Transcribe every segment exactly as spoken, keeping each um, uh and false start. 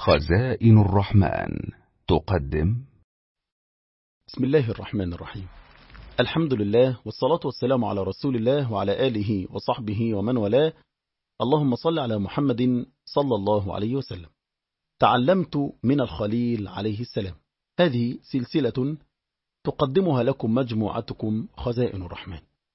خزائن الرحمن تقدم. بسم الله الرحمن الرحيم. الحمد لله والصلاة والسلام على رسول الله وعلى آله وصحبه ومن والاه. اللهم صل على محمد صلى الله عليه وسلم. تعلمت من الخليل عليه السلام. هذه سلسلة تقدمها لكم مجموعتكم خزائن الرحمن.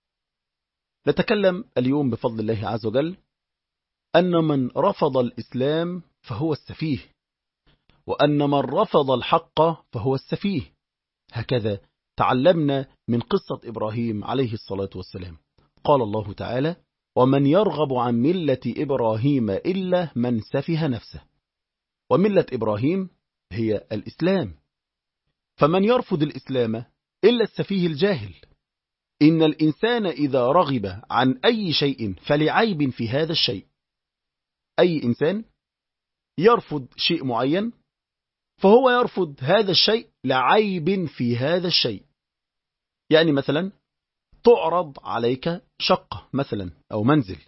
نتكلم اليوم بفضل الله عز وجل أن من رفض الإسلام فهو السفيه، وأن من رفض الحق فهو السفيه. هكذا تعلمنا من قصة إبراهيم عليه الصلاة والسلام. قال الله تعالى: ومن يرغب عن ملة إبراهيم إلا من سفه نفسه. وملة إبراهيم هي الإسلام، فمن يرفض الإسلام إلا السفيه الجاهل. إن الإنسان إذا رغب عن أي شيء فلعيب في هذا الشيء. أي إنسان يرفض شيء معين فهو يرفض هذا الشيء لعيب في هذا الشيء. يعني مثلا تعرض عليك شقة مثلا أو منزل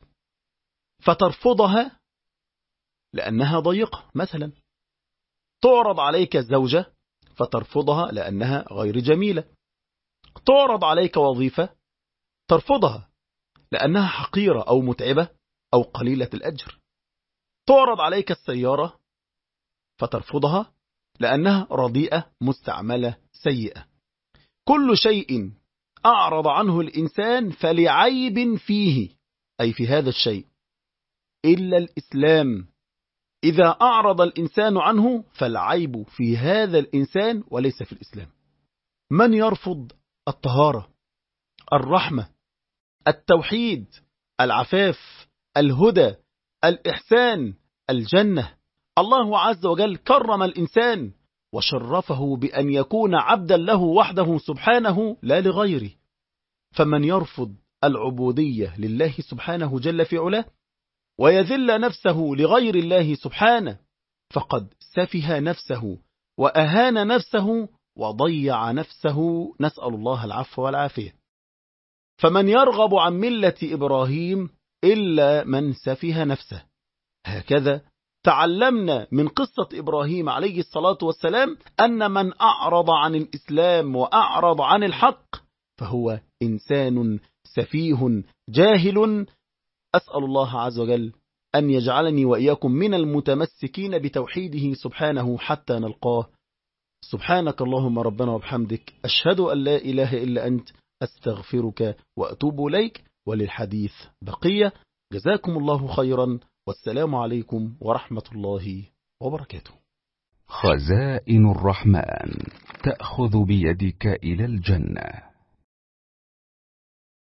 فترفضها لأنها ضيقة مثلا. تعرض عليك الزوجة فترفضها لأنها غير جميلة. تعرض عليك وظيفة ترفضها لأنها حقيرة أو متعبة أو قليلة الأجر. تعرض عليك السيارة فترفضها لأنها رديئة مستعملة سيئة. كل شيء أعرض عنه الإنسان فلعيب فيه، أي في هذا الشيء، إلا الإسلام. إذا أعرض الإنسان عنه فالعيب في هذا الإنسان وليس في الإسلام. من يرفض الطهارة، الرحمة، التوحيد، العفاف، الهدى، الإحسان، الجنة. الله عز وجل كرم الإنسان وشرفه بأن يكون عبدا له وحده سبحانه لا لغيره. فمن يرفض العبودية لله سبحانه جل في علاه ويذل نفسه لغير الله سبحانه فقد سفه نفسه وأهان نفسه وضيع نفسه، نسأل الله العفو والعافية. فمن يرغب عن ملة إبراهيم إلا من سفه نفسه. هكذا تعلمنا من قصة إبراهيم عليه الصلاة والسلام أن من أعرض عن الإسلام وأعرض عن الحق فهو إنسان سفيه جاهل. أسأل الله عز وجل أن يجعلني وإياكم من المتمسكين بتوحيده سبحانه حتى نلقاه. سبحانك اللهم ربنا وبحمدك، أشهد أن لا إله إلا أنت، أستغفرك وأتوب إليك. وللحديث بقية. جزاكم الله خيرا، والسلام عليكم ورحمة الله وبركاته. خزائن الرحمن تأخذ بيدك إلى الجنة.